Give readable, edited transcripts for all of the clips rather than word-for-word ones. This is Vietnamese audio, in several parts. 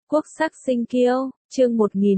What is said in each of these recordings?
Quốc sắc sinh kiêu, chương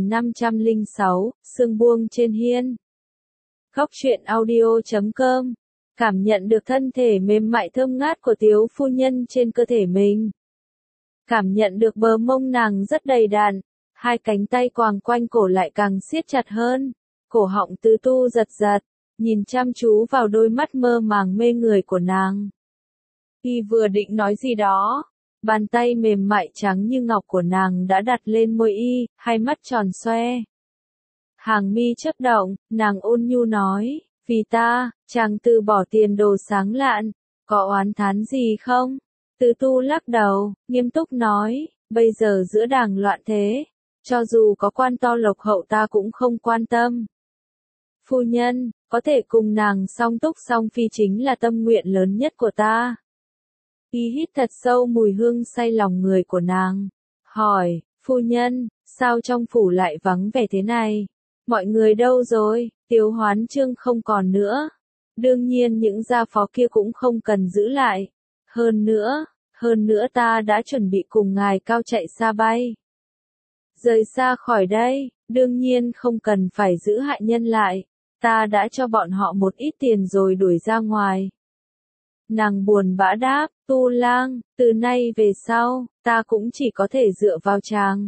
1506, sương buông trên hiên. Góc truyện audio.com. Cảm nhận được thân thể mềm mại thơm ngát của Tiếu phu nhân trên cơ thể mình. Cảm nhận được bờ mông nàng rất đầy đặn, hai cánh tay quàng quanh cổ lại càng siết chặt hơn, cổ họng Tứ Tu giật giật, nhìn chăm chú vào đôi mắt mơ màng mê người của nàng. Y vừa định nói gì đó, bàn tay mềm mại trắng như ngọc của nàng đã đặt lên môi y, hai mắt tròn xoe. Hàng mi chớp động, nàng ôn nhu nói, vì ta, chàng từ bỏ tiền đồ sáng lạn, có oán thán gì không? Tứ Tu lắc đầu, nghiêm túc nói, bây giờ giữa đàng loạn thế, cho dù có quan to lộc hậu ta cũng không quan tâm. Phu nhân, có thể cùng nàng song túc song phi chính là tâm nguyện lớn nhất của ta. Y hít thật sâu mùi hương say lòng người của nàng, hỏi, phu nhân, sao trong phủ lại vắng vẻ thế này? Mọi người đâu rồi? Tiếu Hoán Chương không còn nữa. Đương nhiên những gia phó kia cũng không cần giữ lại. Hơn nữa ta đã chuẩn bị cùng ngài cao chạy xa bay. Rời xa khỏi đây, đương nhiên không cần phải giữ hạ nhân lại. Ta đã cho bọn họ một ít tiền rồi đuổi ra ngoài. Nàng buồn bã đáp, Tu Lang, từ nay về sau, ta cũng chỉ có thể dựa vào chàng.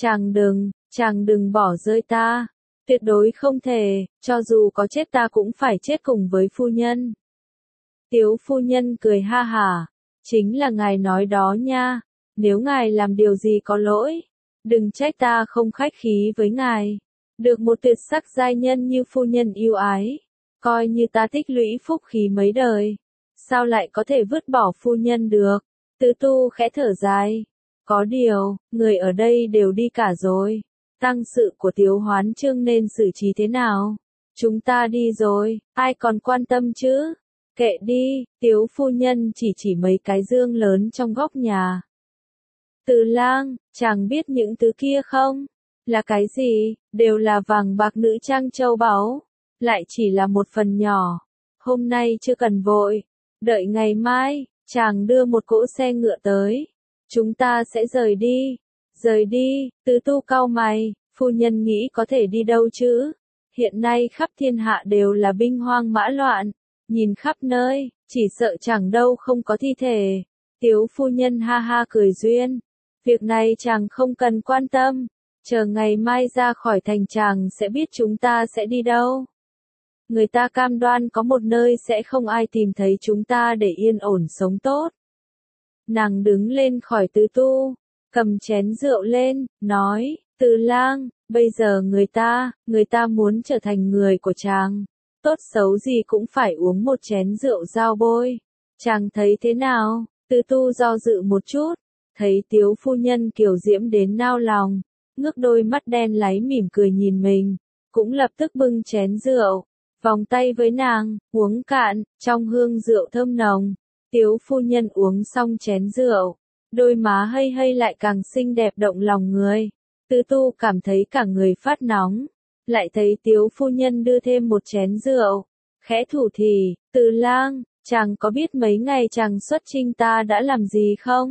Chàng đừng bỏ rơi ta. Tuyệt đối không thể, cho dù có chết ta cũng phải chết cùng với phu nhân. Tiếu phu nhân cười ha hả, chính là ngài nói đó nha, nếu ngài làm điều gì có lỗi, đừng trách ta không khách khí với ngài. Được một tuyệt sắc giai nhân như phu nhân yêu ái, coi như ta tích lũy phúc khí mấy đời. Sao lại có thể vứt bỏ phu nhân được? Tứ Tu khẽ thở dài. Có điều, người ở đây đều đi cả rồi. Tang sự của Tiếu Hoán Chương nên xử trí thế nào? Chúng ta đi rồi, ai còn quan tâm chứ? Kệ đi, Tiếu phu nhân chỉ mấy cái dương lớn trong góc nhà. Từ Lang, chàng biết những thứ kia không? Là cái gì? Đều là vàng bạc nữ trang châu báu. Lại chỉ là một phần nhỏ. Hôm nay chưa cần vội. Đợi ngày mai, chàng đưa một cỗ xe ngựa tới. Chúng ta sẽ rời đi. Rời đi, Tứ Tu cau mày, phu nhân nghĩ có thể đi đâu chứ? Hiện nay khắp thiên hạ đều là binh hoang mã loạn. Nhìn khắp nơi, chỉ sợ chẳng đâu không có thi thể. Tiếu phu nhân ha ha cười duyên. Việc này chàng không cần quan tâm. Chờ ngày mai ra khỏi thành chàng sẽ biết chúng ta sẽ đi đâu. Người ta cam đoan có một nơi sẽ không ai tìm thấy chúng ta để yên ổn sống tốt. Nàng đứng lên khỏi Tứ Tu, cầm chén rượu lên, nói, Từ Lang, bây giờ người ta muốn trở thành người của chàng. Tốt xấu gì cũng phải uống một chén rượu giao bôi. Chàng thấy thế nào? Tứ Tu do dự một chút, thấy Tiếu phu nhân kiều diễm đến nao lòng, ngước đôi mắt đen láy mỉm cười nhìn mình, cũng lập tức bưng chén rượu, vòng tay với nàng, uống cạn, trong hương rượu thơm nồng. Tiếu phu nhân uống xong chén rượu, đôi má hơi lại càng xinh đẹp động lòng người. Tứ Tu cảm thấy cả người phát nóng, lại thấy Tiếu phu nhân đưa thêm một chén rượu, khẽ thủ thỉ, Từ Lang, chàng có biết mấy ngày chàng xuất chinh ta đã làm gì không?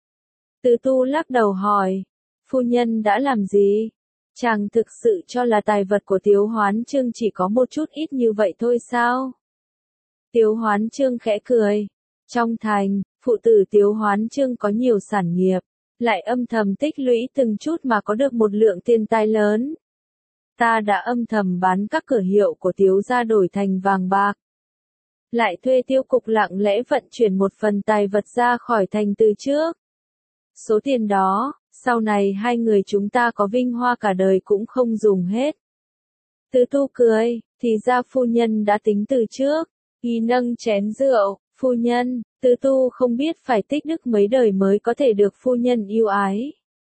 Tứ Tu lắc đầu hỏi, phu nhân đã làm gì? Chàng thực sự cho là tài vật của Tiếu Hoán Chương chỉ có một chút ít như vậy thôi sao? Tiếu Hoán Chương khẽ cười. Trong thành, phụ tử Tiếu Hoán Chương có nhiều sản nghiệp, lại âm thầm tích lũy từng chút mà có được một lượng tiền tài lớn. Ta đã âm thầm bán các cửa hiệu của Tiếu gia đổi thành vàng bạc. Lại thuê tiêu cục lặng lẽ vận chuyển một phần tài vật ra khỏi thành từ trước. Số tiền đó, sau này hai người chúng ta có vinh hoa cả đời cũng không dùng hết. Tứ Tu cười, thì ra phu nhân đã tính từ trước. Y nâng chén rượu, phu nhân, Tứ Tu không biết phải tích đức mấy đời mới có thể được phu nhân yêu ái.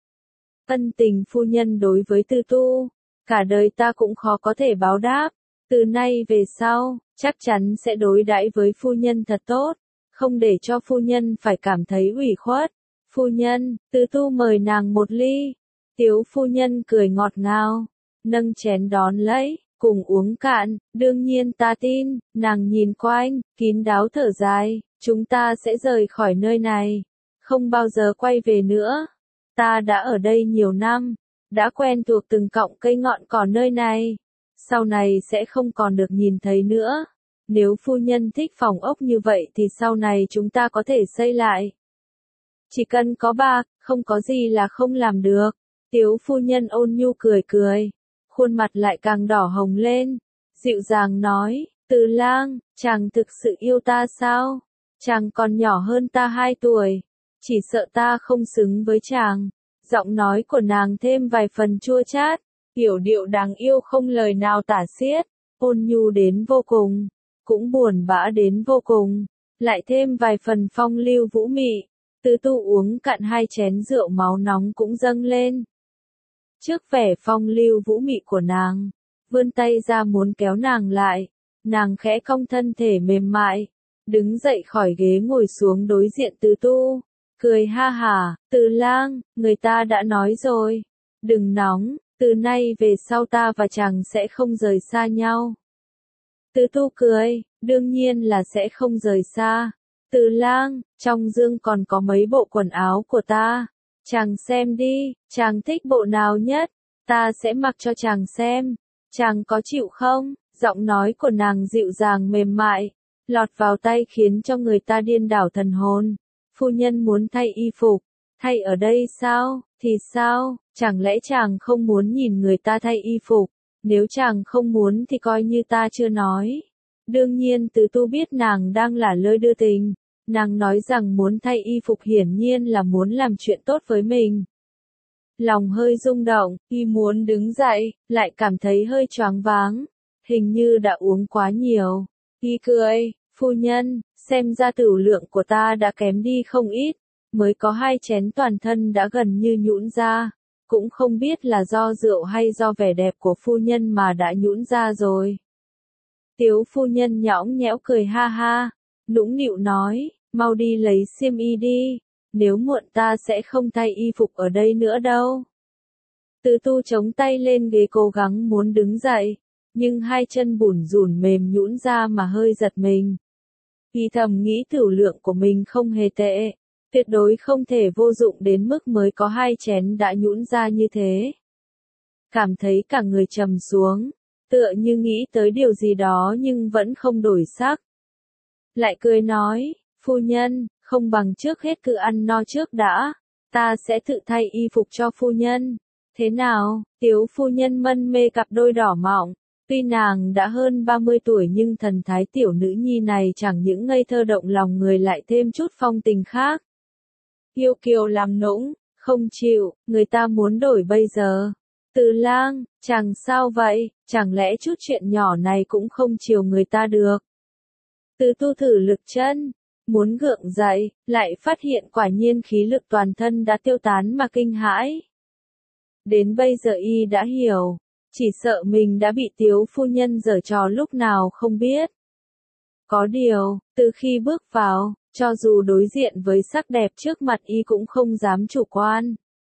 Ân tình phu nhân đối với Tứ Tu, cả đời ta cũng khó có thể báo đáp. Từ nay về sau, chắc chắn sẽ đối đãi với phu nhân thật tốt, không để cho phu nhân phải cảm thấy ủy khuất. Phu nhân, Tứ Tu mời nàng một ly. Tiếu phu nhân cười ngọt ngào, nâng chén đón lấy, cùng uống cạn. Đương nhiên ta tin. Nàng nhìn quanh, kín đáo thở dài, chúng ta sẽ rời khỏi nơi này, không bao giờ quay về nữa. Ta đã ở đây nhiều năm, đã quen thuộc từng cọng cây ngọn cỏ nơi này. Sau này sẽ không còn được nhìn thấy nữa. Nếu phu nhân thích phòng ốc như vậy thì sau này chúng ta có thể xây lại. Chỉ cần có bạc, không có gì là không làm được. Tiếu phu nhân ôn nhu cười cười. Khuôn mặt lại càng đỏ hồng lên. Dịu dàng nói, Từ Lang, chàng thực sự yêu ta sao? Chàng còn nhỏ hơn ta 2 tuổi. Chỉ sợ ta không xứng với chàng. Giọng nói của nàng thêm vài phần chua chát. Yểu điệu đáng yêu không lời nào tả xiết. Ôn nhu đến vô cùng. Cũng buồn bã đến vô cùng. Lại thêm vài phần phong lưu vũ mị. Tứ tu uống cạn 2 chén rượu máu nóng cũng dâng lên. Trước vẻ phong lưu vũ mị của nàng, vươn tay ra muốn kéo nàng lại, nàng khẽ cong thân thể mềm mại, đứng dậy khỏi ghế ngồi xuống đối diện Tứ tu, cười ha hả, Từ Lang, người ta đã nói rồi, đừng nóng, từ nay về sau ta và chàng sẽ không rời xa nhau. Tứ tu cười, đương nhiên là sẽ không rời xa. Từ Lang, trong dương còn có mấy bộ quần áo của ta. Chàng xem đi, chàng thích bộ nào nhất, ta sẽ mặc cho chàng xem. Chàng có chịu không? Giọng nói của nàng dịu dàng mềm mại, lọt vào tai khiến cho người ta điên đảo thần hồn. Phu nhân muốn thay y phục, thay ở đây sao? Thì sao? Chẳng lẽ chàng không muốn nhìn người ta thay y phục? Nếu chàng không muốn thì coi như ta chưa nói. Đương nhiên Tứ tu biết nàng đang lả lơi đưa tình. Nàng nói rằng muốn thay y phục hiển nhiên là muốn làm chuyện tốt với mình. Lòng hơi rung động, y muốn đứng dậy, lại cảm thấy hơi choáng váng. Hình như đã uống quá nhiều. Y cười, phu nhân, xem ra tửu lượng của ta đã kém đi không ít. Mới có 2 chén toàn thân đã gần như nhũn ra. Cũng không biết là do rượu hay do vẻ đẹp của phu nhân mà đã nhũn ra rồi. Tiếu phu nhân nhõng nhẽo cười ha ha, nũng nịu nói, mau đi lấy xiêm y đi, nếu muộn ta sẽ không thay y phục ở đây nữa đâu. Tứ tu chống tay lên ghế cố gắng muốn đứng dậy, nhưng 2 chân bủn rủn mềm nhũn ra mà hơi giật mình. Y thầm nghĩ tửu lượng của mình không hề tệ, tuyệt đối không thể vô dụng đến mức mới có 2 chén đã nhũn ra như thế. Cảm thấy cả người trầm xuống, tựa như nghĩ tới điều gì đó nhưng vẫn không đổi sắc. Lại cười nói, phu nhân, không bằng trước hết cứ ăn no trước đã, ta sẽ tự thay y phục cho phu nhân. Thế nào? Tiếu phu nhân mân mê cặp đôi đỏ mọng, tuy nàng đã hơn 30 tuổi nhưng thần thái tiểu nữ nhi này chẳng những ngây thơ động lòng người lại thêm chút phong tình khác. Yêu kiều làm nũng, không chịu, người ta muốn đổi bây giờ. Từ Lang, chàng sao vậy, chẳng lẽ chút chuyện nhỏ này cũng không chiều người ta được. Tứ tu thử lực chân, muốn gượng dậy, lại phát hiện quả nhiên khí lực toàn thân đã tiêu tán mà kinh hãi. Đến bây giờ y đã hiểu, chỉ sợ mình đã bị Tiếu phu nhân giở trò lúc nào không biết. Có điều, từ khi bước vào, cho dù đối diện với sắc đẹp trước mặt y cũng không dám chủ quan.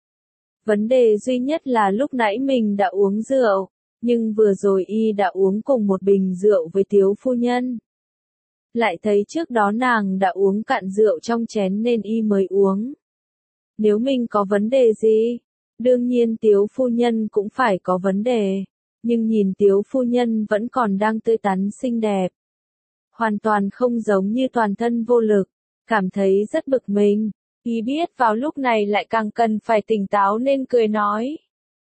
Vấn đề duy nhất là lúc nãy mình đã uống rượu, nhưng vừa rồi y đã uống cùng một bình rượu với Tiếu phu nhân. Lại thấy trước đó nàng đã uống cạn rượu trong chén nên y mới uống. Nếu mình có vấn đề gì? Đương nhiên Tiếu phu nhân cũng phải có vấn đề. Nhưng nhìn Tiếu phu nhân vẫn còn đang tươi tắn xinh đẹp. Hoàn toàn không giống như toàn thân vô lực. Cảm thấy rất bực mình. Y biết vào lúc này lại càng cần phải tỉnh táo nên cười nói.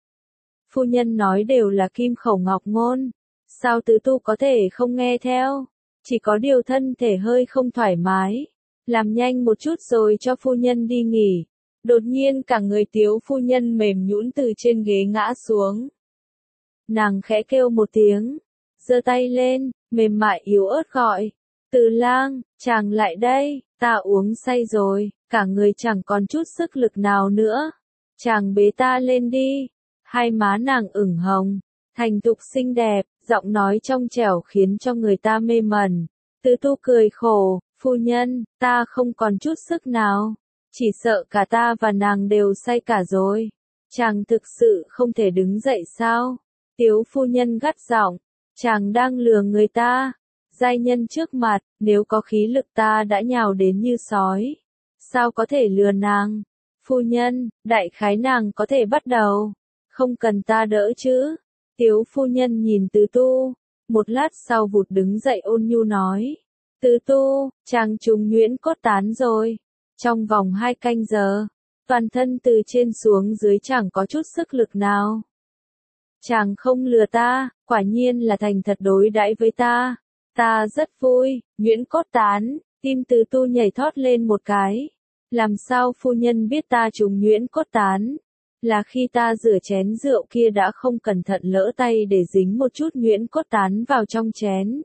Phu nhân nói đều là kim khẩu ngọc ngôn. Sao Tứ tu có thể không nghe theo? Chỉ có điều thân thể hơi không thoải mái. Làm nhanh một chút rồi cho phu nhân đi nghỉ. Đột nhiên cả người Tiếu phu nhân mềm nhũn từ trên ghế ngã xuống. Nàng khẽ kêu một tiếng. Giơ tay lên, mềm mại yếu ớt gọi. Từ Lang, chàng lại đây, ta uống say rồi, cả người chẳng còn chút sức lực nào nữa. Chàng bế ta lên đi. Hai má nàng ửng hồng, thành thục xinh đẹp, giọng nói trong trẻo khiến cho người ta mê mẩn. Tứ tu cười khổ, phu nhân, ta không còn chút sức nào. Chỉ sợ cả ta và nàng đều say cả rồi. Chàng thực sự không thể đứng dậy sao? Tiếu phu nhân gắt giọng, chàng đang lừa người ta. Giai nhân trước mặt, nếu có khí lực ta đã nhào đến như sói. Sao có thể lừa nàng? Phu nhân, đại khái nàng có thể bắt đầu. Không cần ta đỡ chứ. Tiếu phu nhân nhìn Tứ Tu. Một lát sau vụt đứng dậy ôn nhu nói. Tứ Tu, chàng trùng nhuyễn cốt tán rồi. Trong vòng 2 canh giờ, toàn thân từ trên xuống dưới chẳng có chút sức lực nào. Chàng không lừa ta, quả nhiên là thành thật đối đãi với ta. Ta rất vui, nhuyễn cốt tán, tim Tứ Tu nhảy thót lên một cái. Làm sao phu nhân biết ta trùng nhuyễn cốt tán? Là khi ta rửa chén rượu kia đã không cẩn thận lỡ tay để dính một chút nhuyễn cốt tán vào trong chén.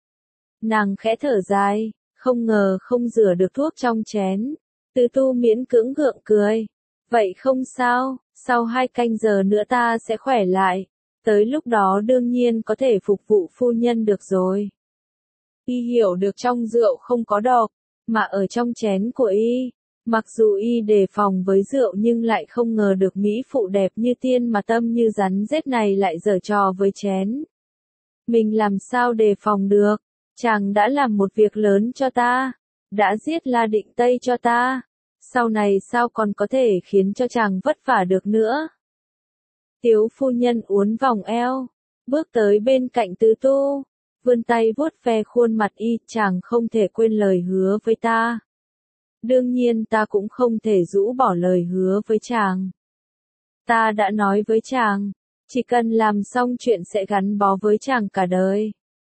Nàng khẽ thở dài, không ngờ không rửa được thuốc trong chén. Tứ Tu miễn cưỡng gượng cười. Vậy không sao, sau 2 canh giờ nữa ta sẽ khỏe lại. Tới lúc đó đương nhiên có thể phục vụ phu nhân được rồi. Y hiểu được trong rượu không có độc, mà ở trong chén của y. Mặc dù y đề phòng với rượu nhưng lại không ngờ được mỹ phụ đẹp như tiên mà tâm như rắn rết này lại giở trò với chén. Mình làm sao đề phòng được, chàng đã làm một việc lớn cho ta, đã giết La Định Tây cho ta, sau này sao còn có thể khiến cho chàng vất vả được nữa. Tiếu phu nhân uốn vòng eo, bước tới bên cạnh Tứ Tu, vươn tay vuốt ve khuôn mặt y, chàng không thể quên lời hứa với ta. Đương nhiên ta cũng không thể rũ bỏ lời hứa với chàng. Ta đã nói với chàng, chỉ cần làm xong chuyện sẽ gắn bó với chàng cả đời.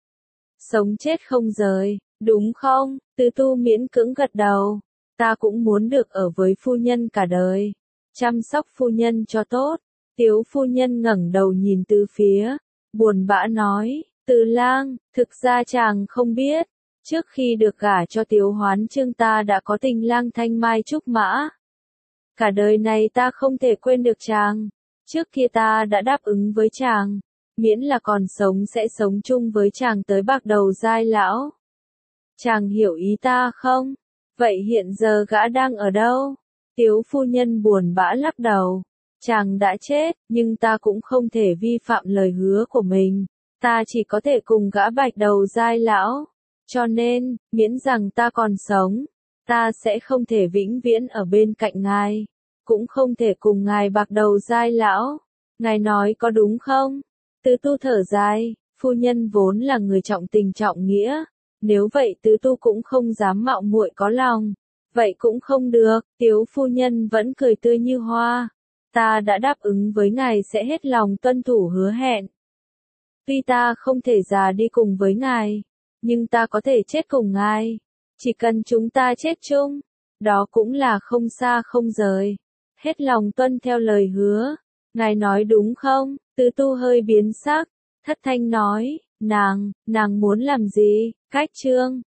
Sống chết không rời, đúng không? Tứ Tu miễn cưỡng gật đầu. Ta cũng muốn được ở với phu nhân cả đời. Chăm sóc phu nhân cho tốt. Tiếu phu nhân ngẩng đầu nhìn tứ phía. Buồn bã nói, Từ lang, thực ra chàng không biết. Trước khi được gả cho Tiếu Hoán Chương ta đã có tình lang thanh mai trúc mã. Cả đời này ta không thể quên được chàng. Trước kia ta đã đáp ứng với chàng. Miễn là còn sống sẽ sống chung với chàng tới bạc đầu giai lão. Chàng hiểu ý ta không? Vậy hiện giờ gã đang ở đâu? Tiếu phu nhân buồn bã lắc đầu. Chàng đã chết, nhưng ta cũng không thể vi phạm lời hứa của mình. Ta chỉ có thể cùng gã bạch đầu giai lão. Cho nên, miễn rằng ta còn sống, ta sẽ không thể vĩnh viễn ở bên cạnh ngài. Cũng không thể cùng ngài bạc đầu giai lão. Ngài nói có đúng không? Tứ Tu thở dài, phu nhân vốn là người trọng tình trọng nghĩa. Nếu vậy Tứ Tu cũng không dám mạo muội có lòng. Vậy cũng không được, Tiếu phu nhân vẫn cười tươi như hoa. Ta đã đáp ứng với ngài sẽ hết lòng tuân thủ hứa hẹn. Tuy ta không thể già đi cùng với ngài, nhưng ta có thể chết cùng ngài. Chỉ cần chúng ta chết chung, đó cũng là không xa không rời. Hết lòng tuân theo lời hứa. Ngài nói đúng không? Tứ Tu hơi biến sắc, thất thanh nói, nàng muốn làm gì? Cách Trương,